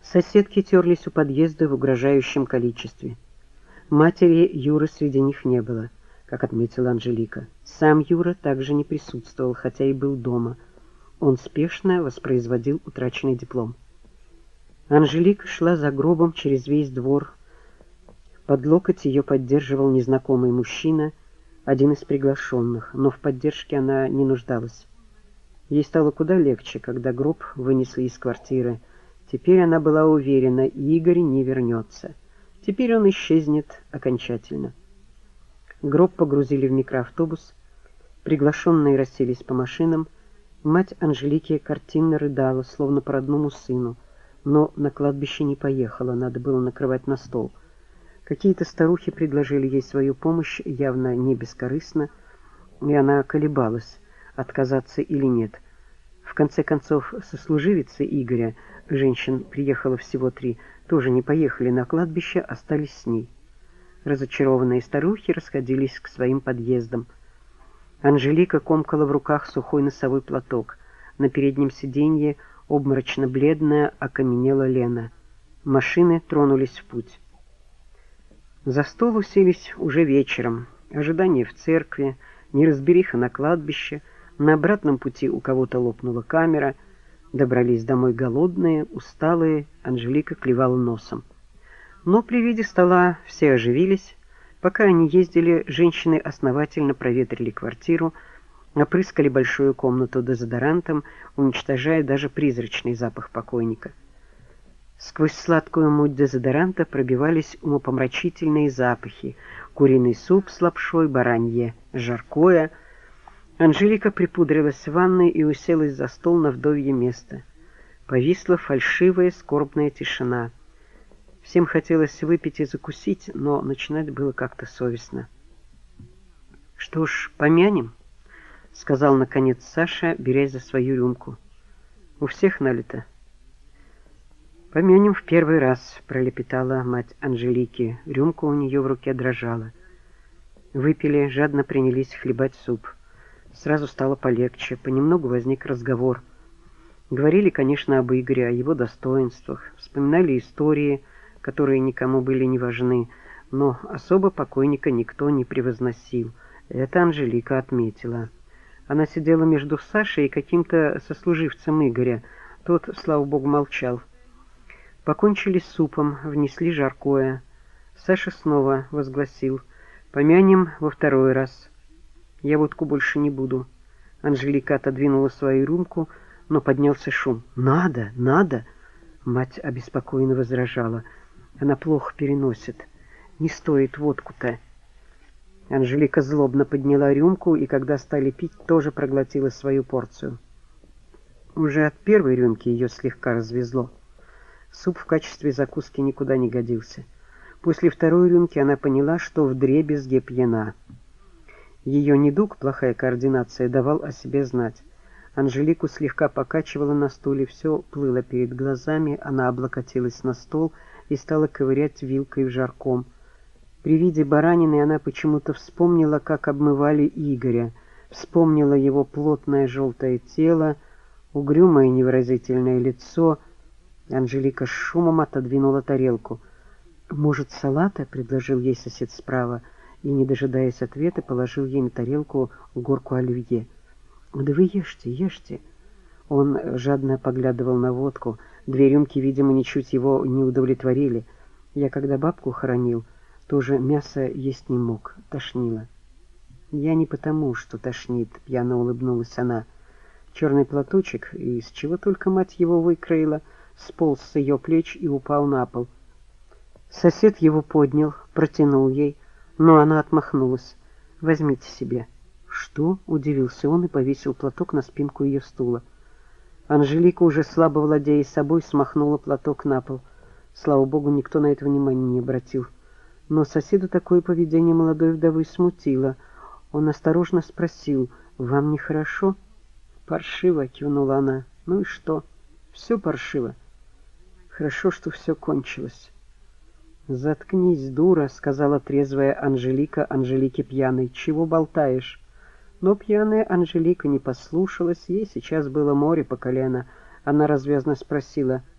Соседки терлись у подъезда в угрожающем количестве. Матери Юры среди них не было, как отметила Анжелика. Сам Юра также не присутствовал, хотя и был дома. Он спешно воспроизводил утраченный диплом. Анжелика шла за гробом через весь двор. Под локоть ее поддерживал незнакомый мужчина, один из приглашенных, но в поддержке она не нуждалась. Ей стало куда легче, когда гроб вынесли из квартиры. Теперь она была уверена, Игорь не вернется. Теперь он исчезнет окончательно. Гроб погрузили в микроавтобус, приглашенные расселись по машинам. Мать Анжелики картинно рыдала, словно по родному сыну, но на кладбище не поехала, надо было накрывать на стол. Какие-то старухи предложили ей свою помощь, явно не бескорыстно, и она колебалась, отказаться или нет. В конце концов, сослуживицы Игоря, женщин приехало всего 3, тоже не поехали на кладбище, остались с ней. Разочарованные старухи расходились к своим подъездам. Анжелика комкала в руках сухой носовой платок. На переднем сиденье, обморочно-бледная, окаменела Лена. Машины тронулись в путь. За стол уселись уже вечером. Ожидание в церкви, неразбериха на кладбище. На обратном пути у кого-то лопнула камера. Добрались домой голодные, усталые. Анжелика клевала носом. Но при виде стола все оживились. Пока они ездили, женщины основательно проветрили квартиру, опрыскали большую комнату дезодорантом, уничтожая даже призрачный запах покойника. Сквозь сладкую муть дезодоранта пробивались умопомрачительные запахи: куриный суп с лапшой, баранье жаркое. Анжелика припудрилась в ванной и уселась за стол на вдовье место. Повисла фальшивая скорбная тишина. Всем хотелось выпить и закусить, но начинать было как-то совестно. «Что ж, помянем?» — сказал наконец Саша, берясь за свою рюмку. «У всех налито». «Помянем в первый раз», — пролепетала мать Анжелики. Рюмка у нее в руке дрожала. Выпили, жадно принялись хлебать суп. Сразу стало полегче, понемногу возник разговор. Говорили, конечно, об Игоре, о его достоинствах, вспоминали истории, которые никому были не важны, но особо покойника никто не превозносил. Это Анжелика отметила. Она сидела между Сашей и каким-то сослуживцем Игоря. Тот, слава богу, молчал. Покончили с супом, внесли жаркое. Саша снова возгласил: «Помянем во второй раз». «Я водку больше не буду». Анжелика отодвинула свою рюмку, но поднялся шум. «Надо, надо!» Мать обеспокоенно возражала. «Она плохо переносит. Не стоит водку-то». Анжелика злобно подняла рюмку, и когда стали пить, тоже проглотила свою порцию. Уже от первой рюмки ее слегка развезло. Суп в качестве закуски никуда не годился. После второй рюмки она поняла, что вдребезги пьяна. Ее недуг, плохая координация, давал о себе знать. Анжелику слегка покачивала на стуле, все плыло перед глазами, она облокотилась на стол и стала ковырять вилкой в жарком. При виде баранины она почему-то вспомнила, как обмывали Игоря, вспомнила его плотное желтое тело, угрюмое невыразительное лицо. Анжелика с шумом отодвинула тарелку. «Может, салата?» — предложил ей сосед справа, и, не дожидаясь ответа, положил ей на тарелку горку оливье. «Да вы ешьте, ешьте!» Он жадно поглядывал на водку. 2 рюмки, видимо, ничуть его не удовлетворили. Я, когда бабку хоронил, тоже мясо есть не мог, тошнило. «Я не потому, что тошнит», — пьяно улыбнулась она. Черный платочек, из чего только мать его выкроила, сполз с ее плеч и упал на пол. Сосед его поднял, протянул ей, но она отмахнулась. «Возьмите себе». «Что?» — удивился он и повесил платок на спинку ее стула. Анжелика, уже слабо владея собой, смахнула платок на пол. Слава богу, никто на это внимания не обратил. Но соседа такое поведение молодой вдовы смутило. Он осторожно спросил: «Вам нехорошо?» «Паршиво», — кивнула она. «Ну и что? Все паршиво. Хорошо, что все кончилось». «Заткнись, дура», — сказала трезвая Анжелика Анжелике пьяной. «Чего болтаешь?» Но пьяная Анжелика не послушалась, ей сейчас было море по колено. Она развязно спросила: